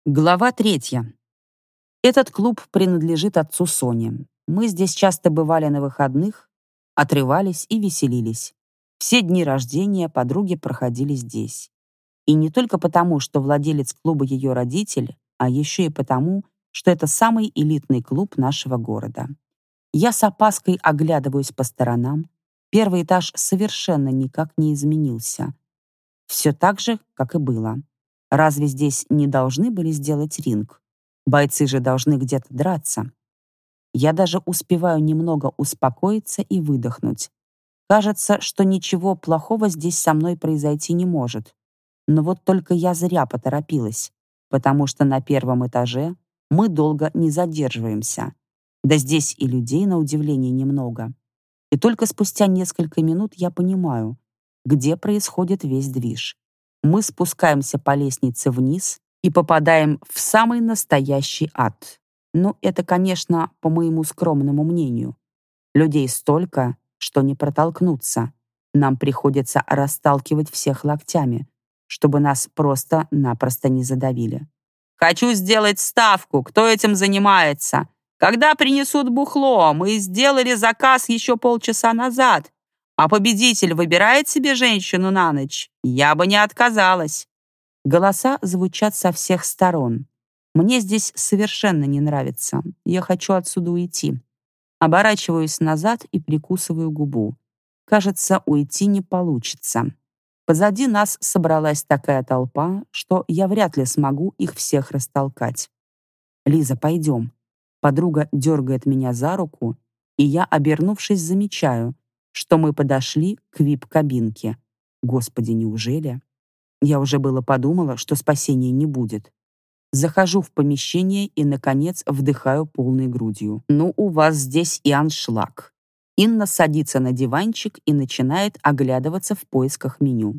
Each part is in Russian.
Глава 3. Этот клуб принадлежит отцу Сони. Мы здесь часто бывали на выходных, отрывались и веселились. Все дни рождения подруги проходили здесь. И не только потому, что владелец клуба ее родитель, а еще и потому, что это самый элитный клуб нашего города. Я с опаской оглядываюсь по сторонам. Первый этаж совершенно никак не изменился. Все так же, как и было. Разве здесь не должны были сделать ринг? Бойцы же должны где-то драться. Я даже успеваю немного успокоиться и выдохнуть. Кажется, что ничего плохого здесь со мной произойти не может. Но вот только я зря поторопилась, потому что на первом этаже мы долго не задерживаемся. Да здесь и людей, на удивление, немного. И только спустя несколько минут я понимаю, где происходит весь движ. Мы спускаемся по лестнице вниз и попадаем в самый настоящий ад. Ну, это, конечно, по моему скромному мнению. Людей столько, что не протолкнуться. Нам приходится расталкивать всех локтями, чтобы нас просто-напросто не задавили. «Хочу сделать ставку. Кто этим занимается? Когда принесут бухло? Мы сделали заказ еще полчаса назад. А победитель выбирает себе женщину на ночь? Я бы не отказалась». Голоса звучат со всех сторон. Мне здесь совершенно не нравится. Я хочу отсюда уйти. Оборачиваюсь назад и прикусываю губу. Кажется, уйти не получится. Позади нас собралась такая толпа, что я вряд ли смогу их всех растолкать. «Лиза, пойдем». Подруга дергает меня за руку, и я, обернувшись, замечаю, что мы подошли к вип-кабинке. Господи, неужели? Я уже было подумала, что спасения не будет. Захожу в помещение и, наконец, вдыхаю полной грудью. Ну, у вас здесь и аншлаг. Инна садится на диванчик и начинает оглядываться в поисках меню.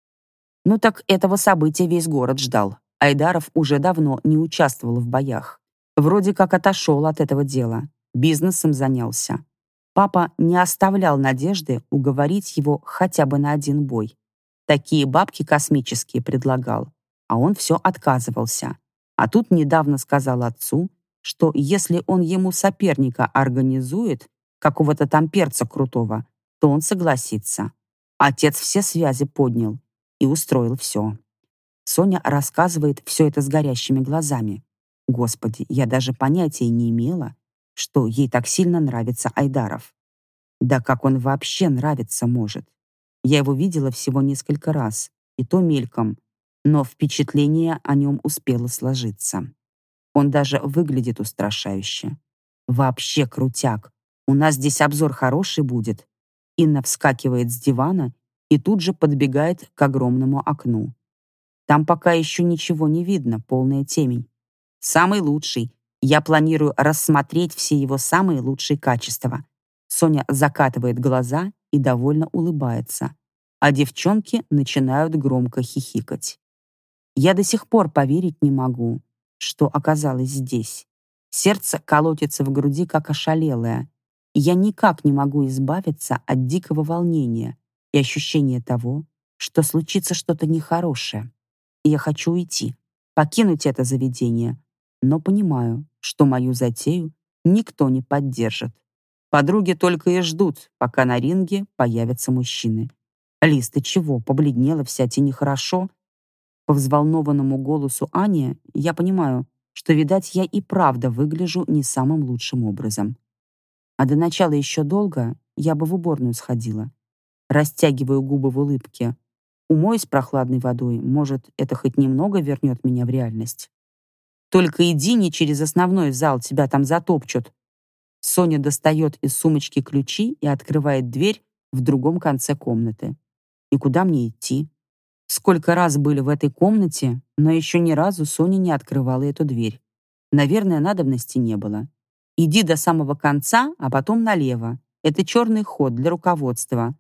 Ну так этого события весь город ждал. Айдаров уже давно не участвовал в боях. Вроде как отошел от этого дела. Бизнесом занялся. Папа не оставлял надежды уговорить его хотя бы на один бой. Такие бабки космические предлагал, а он все отказывался. А тут недавно сказал отцу, что если он ему соперника организует, какого-то там перца крутого, то он согласится. Отец все связи поднял и устроил все. Соня рассказывает все это с горящими глазами. Господи, я даже понятия не имела, что ей так сильно нравится Айдаров. Да как он вообще нравиться может? Я его видела всего несколько раз, и то мельком, но впечатление о нем успело сложиться. Он даже выглядит устрашающе. Вообще крутяк. У нас здесь обзор хороший будет. Инна вскакивает с дивана и тут же подбегает к огромному окну. Там пока еще ничего не видно, полная темень. Самый лучший. Я планирую рассмотреть все его самые лучшие качества. Соня закатывает глаза и довольно улыбается, а девчонки начинают громко хихикать. Я до сих пор поверить не могу, что оказалась здесь. Сердце колотится в груди, как ошалелое, и я никак не могу избавиться от дикого волнения и ощущения того, что случится что-то нехорошее. И я хочу уйти, покинуть это заведение, но понимаю, что мою затею никто не поддержит. Подруги только и ждут, пока на ринге появятся мужчины. «Лиз, ты чего, побледнела вся, тебе нехорошо?» По взволнованному голосу Ани я понимаю, что, видать, я и правда выгляжу не самым лучшим образом. А до начала еще долго я бы в уборную сходила. Растягиваю губы в улыбке. Умоюсь прохладной водой, может, это хоть немного вернет меня в реальность. «Только иди не через основной зал, тебя там затопчут». Соня достает из сумочки ключи и открывает дверь в другом конце комнаты. И куда мне идти? Сколько раз были в этой комнате, но еще ни разу Соня не открывала эту дверь. Наверное, надобности не было. Иди до самого конца, а потом налево. Это черный ход для руководства.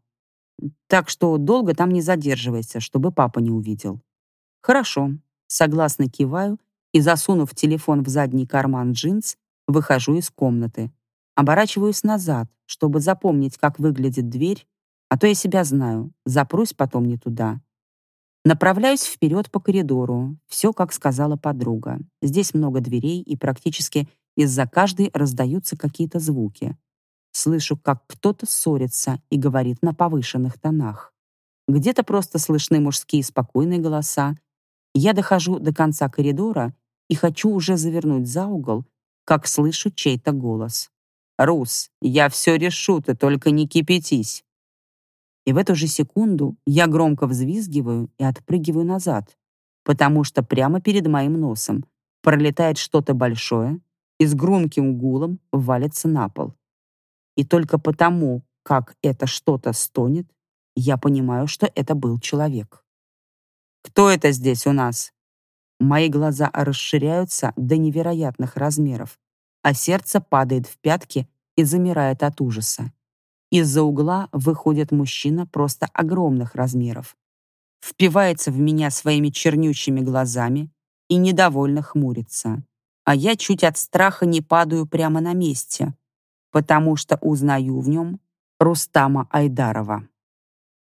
Так что долго там не задерживайся, чтобы папа не увидел. Хорошо. Согласно киваю и, засунув телефон в задний карман джинс, выхожу из комнаты. Оборачиваюсь назад, чтобы запомнить, как выглядит дверь, а то я себя знаю, запрусь потом не туда. Направляюсь вперед по коридору. Все, как сказала подруга. Здесь много дверей, и практически из-за каждой раздаются какие-то звуки. Слышу, как кто-то ссорится и говорит на повышенных тонах. Где-то просто слышны мужские спокойные голоса. Я дохожу до конца коридора и хочу уже завернуть за угол, как слышу чей-то голос. «Рус, я все решу, ты только не кипятись». И в эту же секунду я громко взвизгиваю и отпрыгиваю назад, потому что прямо перед моим носом пролетает что-то большое и с громким гулом валится на пол. И только потому, как это что-то стонет, я понимаю, что это был человек. «Кто это здесь у нас?» Мои глаза расширяются до невероятных размеров, а сердце падает в пятки и замирает от ужаса. Из-за угла выходит мужчина просто огромных размеров. Впивается в меня своими чернючими глазами и недовольно хмурится. А я чуть от страха не падаю прямо на месте, потому что узнаю в нем Рустама Айдарова.